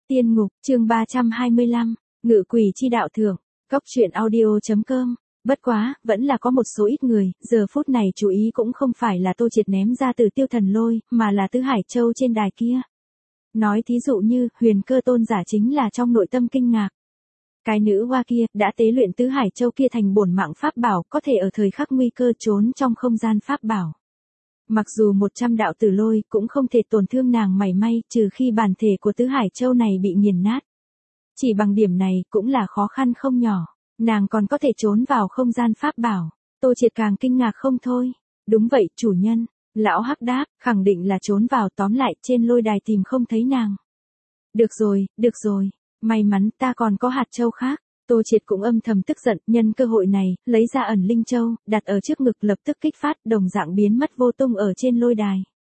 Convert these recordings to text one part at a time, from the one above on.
Tiên ngục, chương 325, Ngự quỷ chi đạo thượng, Cốc truyện audio.com. Bất quá, vẫn là có một số ít người, giờ phút này chú ý cũng không phải là Tô Triệt ném ra từ Tiêu Thần Lôi, mà là Tứ Hải Châu trên đài kia. Nói thí dụ như, Huyền Cơ Tôn giả chính là trong nội tâm kinh ngạc. Cái nữ hoa kia, đã tế luyện Tứ Hải Châu kia thành bổn mạng pháp bảo, có thể ở thời khắc nguy cơ trốn trong không gian pháp bảo. Mặc dù 100 đạo tử lôi cũng không thể tổn thương nàng mảy may, trừ khi bản thể của Tứ Hải Châu này bị nghiền nát. Chỉ bằng điểm này cũng là khó khăn không nhỏ, nàng còn có thể trốn vào không gian pháp bảo. Tô Triệt càng kinh ngạc không thôi. Đúng vậy, chủ nhân. Lão Hắc đáp, khẳng định là trốn vào, tóm lại trên lôi đài tìm không thấy nàng. Được rồi, may mắn ta còn có hạt châu khác. Tô Triệt cũng âm thầm tức giận, nhân cơ hội này, lấy ra ẩn linh châu, đặt ở trước ngực lập tức kích phát, đồng dạng biến mất vô tung ở trên lôi đài.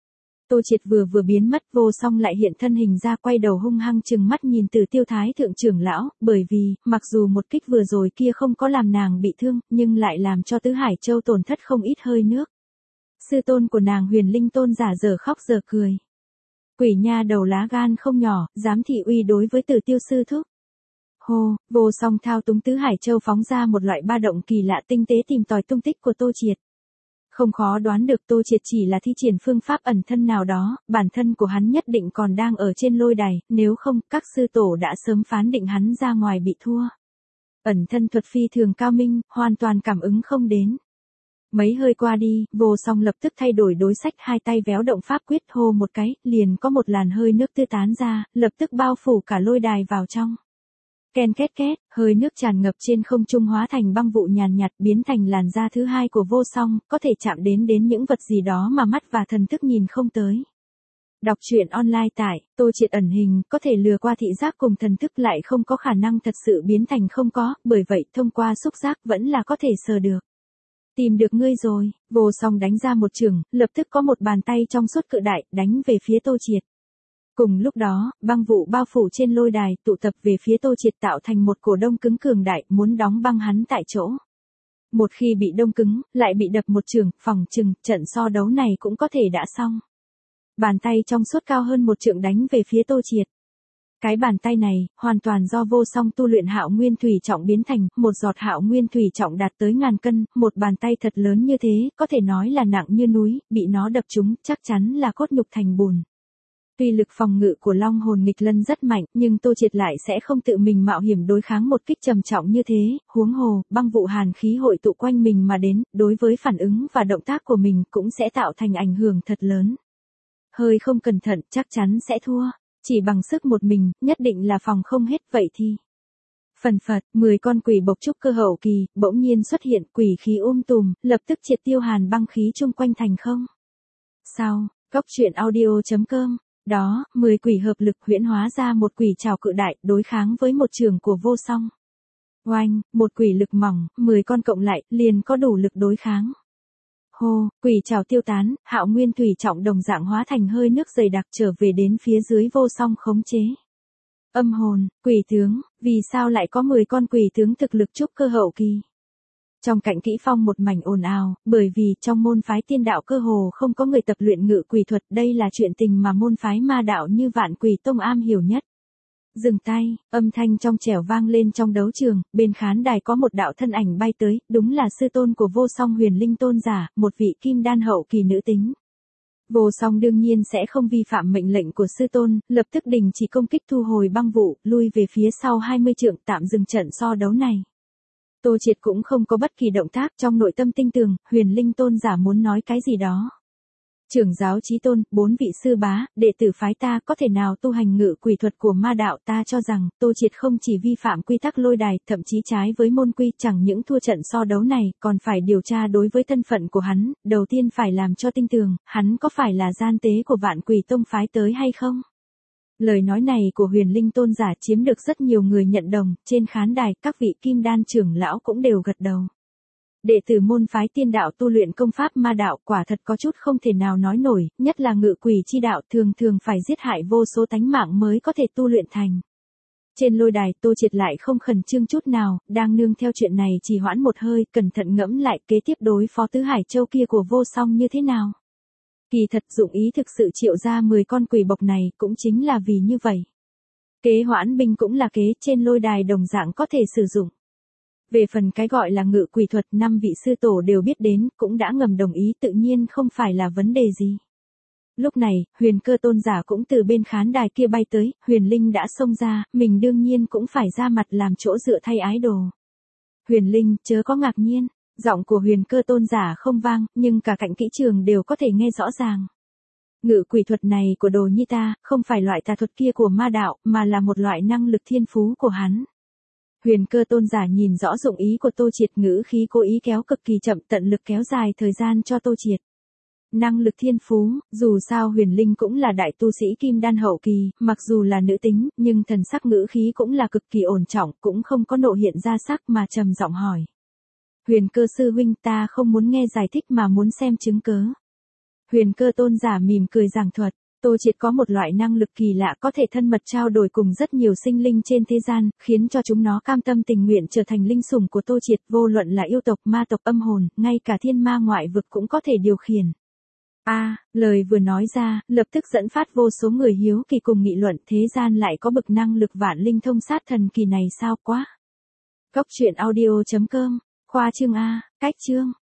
Tô Triệt vừa biến mất, Vô Song lại hiện thân hình ra, quay đầu hung hăng trừng mắt nhìn Từ Tiêu Thái thượng trưởng lão, bởi vì, mặc dù một kích vừa rồi kia không có làm nàng bị thương, nhưng lại làm cho Tứ Hải Châu tổn thất không ít hơi nước. Sư tôn của nàng Huyền Linh Tôn giả giờ khóc giờ cười. Quỷ nha đầu lá gan không nhỏ, dám thị uy đối với Từ Tiêu sư thúc. Hô, Vô Song thao túng Tứ Hải Châu phóng ra một loại ba động kỳ lạ, tinh tế tìm tòi tung tích của Tô Triệt. Không khó đoán được Tô Triệt chỉ là thi triển phương pháp ẩn thân nào đó, bản thân của hắn nhất định còn đang ở trên lôi đài, nếu không, các sư tổ đã sớm phán định hắn ra ngoài bị thua. Ẩn thân thuật phi thường cao minh, hoàn toàn cảm ứng không đến. Mấy hơi qua đi, Vô Song lập tức thay đổi đối sách, hai tay véo động pháp quyết, hô một cái, liền có một làn hơi nước tứ tán ra, lập tức bao phủ cả lôi đài vào trong. Ken két két, hơi nước tràn ngập trên không trung hóa thành băng vụ nhàn nhạt, biến thành làn da thứ hai của Vô Song, có thể chạm đến những vật gì đó mà mắt và thần thức nhìn không tới. Đọc truyện online tại Tô Triệt ẩn hình, có thể lừa qua thị giác cùng thần thức, lại không có khả năng thật sự biến thành không có, bởi vậy thông qua xúc giác vẫn là có thể sờ được. Tìm được ngươi rồi. Vô Song đánh ra một chưởng, lập tức có một bàn tay trong suốt cự đại đánh về phía Tô Triệt. Cùng lúc đó, băng vụ bao phủ trên lôi đài, tụ tập về phía Tô Triệt, tạo thành một cổ đông cứng cường đại, muốn đóng băng hắn tại chỗ. Một khi bị đông cứng, lại bị đập một chưởng, phỏng chừng, trận so đấu này cũng có thể đã xong. Bàn tay trong suốt cao hơn một trượng đánh về phía Tô Triệt. Cái bàn tay này, hoàn toàn do Vô Song tu luyện Hạo Nguyên Thủy Trọng biến thành, một giọt Hạo Nguyên Thủy Trọng đạt tới 1000 cân, một bàn tay thật lớn như thế, có thể nói là nặng như núi, bị nó đập trúng, chắc chắn là cốt nhục thành bùn. Tuy lực phòng ngự của Long Hồn Nghịch Lân rất mạnh, nhưng Tô Triệt lại sẽ không tự mình mạo hiểm đối kháng một kích trầm trọng như thế, huống hồ, băng vụ hàn khí hội tụ quanh mình mà đến, đối với phản ứng và động tác của mình cũng sẽ tạo thành ảnh hưởng thật lớn. Hơi không cẩn thận, chắc chắn sẽ thua, chỉ bằng sức một mình, nhất định là phòng không hết, vậy thì. Phần phật, 10 con quỷ bộc trúc cơ hậu kỳ, bỗng nhiên xuất hiện, quỷ khí tùm, lập tức triệt tiêu hàn băng khí chung quanh thành không. Sau, Cốc truyện audio.com. Đó, 10 quỷ hợp lực huyễn hóa ra một quỷ trảo cự đại, đối kháng với một trường của Vô Song. Oanh, một quỷ lực mỏng, 10 con cộng lại, liền có đủ lực đối kháng. Hô, quỷ trảo tiêu tán, Hạo Nguyên Thủy Trọng đồng dạng hóa thành hơi nước dày đặc trở về đến phía dưới Vô Song khống chế. Âm hồn, quỷ tướng, vì sao lại có 10 con quỷ tướng thực lực trúc cơ hậu kỳ? Trong cạnh Kỹ Phong một mảnh ồn ào, bởi vì trong môn phái Tiên đạo cơ hồ không có người tập luyện ngự quỷ thuật, đây là chuyện tình mà môn phái Ma đạo như Vạn Quỷ Tông am hiểu nhất. Dừng tay, âm thanh trong trẻo vang lên trong đấu trường, bên khán đài có một đạo thân ảnh bay tới, đúng là sư tôn của Vô Song Huyền Linh Tôn giả, một vị kim đan hậu kỳ nữ tính. Vô Song đương nhiên sẽ không vi phạm mệnh lệnh của sư tôn, lập tức đình chỉ công kích, thu hồi băng vụ, lui về phía sau 20 trượng, tạm dừng trận so đấu này. Tô Triệt cũng không có bất kỳ động tác, trong nội tâm tinh tường, Huyền Linh Tôn giả muốn nói cái gì đó. Trưởng giáo Chí Tôn, 4 vị sư bá, đệ tử phái ta có thể nào tu hành ngự quỷ thuật của Ma đạo, ta cho rằng, Tô Triệt không chỉ vi phạm quy tắc lôi đài, thậm chí trái với môn quy, chẳng những thua trận so đấu này, còn phải điều tra đối với thân phận của hắn, đầu tiên phải làm cho tinh tường, hắn có phải là gian tế của Vạn Quỷ Tông phái tới hay không? Lời nói này của Huyền Linh Tôn giả chiếm được rất nhiều người nhận đồng, trên khán đài, các vị kim đan trưởng lão cũng đều gật đầu. Đệ tử môn phái Tiên đạo tu luyện công pháp Ma đạo, quả thật có chút không thể nào nói nổi, nhất là ngự quỷ chi đạo, thường phải giết hại vô số tánh mạng mới có thể tu luyện thành. Trên lôi đài, Tô Triệt lại không khẩn trương chút nào, đang nương theo chuyện này trì hoãn một hơi, cẩn thận ngẫm lại kế tiếp đối phó Tứ Hải Châu kia của Vô Song như thế nào. Kỳ thật dụng ý thực sự triệu ra 10 con quỷ bộc này cũng chính là vì như vậy. Kế hoãn binh cũng là kế, trên lôi đài đồng dạng có thể sử dụng. Về phần cái gọi là ngự quỷ thuật, 5 vị sư tổ đều biết đến, cũng đã ngầm đồng ý, tự nhiên không phải là vấn đề gì. Lúc này, Huyền Cơ tôn giả cũng từ bên khán đài kia bay tới, Huyền Linh đã xông ra, mình đương nhiên cũng phải ra mặt làm chỗ dựa thay ái đồ. Huyền Linh, chớ có ngạc nhiên, giọng của Huyền Cơ tôn giả không vang, nhưng cả cạnh kỹ trường đều có thể nghe rõ ràng. Ngự quỷ thuật này của đồ nhi ta, không phải loại tà thuật kia của ma đạo, mà là một loại năng lực thiên phú của hắn. Huyền Cơ tôn giả nhìn rõ dụng ý của Tô Triệt, ngữ khí cố ý kéo cực kỳ chậm, tận lực kéo dài thời gian cho Tô Triệt. Năng lực thiên phú, dù sao Huyền Linh cũng là đại tu sĩ kim đan hậu kỳ, mặc dù là nữ tính, nhưng thần sắc ngữ khí cũng là cực kỳ ổn trọng, cũng không có nộ hiện ra sắc mà trầm giọng hỏi. Huyền Cơ sư huynh, ta không muốn nghe giải thích mà muốn xem chứng cớ. Huyền Cơ tôn giả mỉm cười giảng thuật, Tô Triệt có một loại năng lực kỳ lạ có thể thân mật trao đổi cùng rất nhiều sinh linh trên thế gian, khiến cho chúng nó cam tâm tình nguyện trở thành linh sủng của Tô Triệt, vô luận là yêu tộc, ma tộc, âm hồn, ngay cả thiên ma ngoại vực cũng có thể điều khiển. Lời vừa nói ra, lập tức dẫn phát vô số người hiếu kỳ cùng nghị luận, thế gian lại có bậc năng lực vạn linh thông sát thần kỳ này sao quá. Cốc truyện audio.com, khoa chương A, cách chương.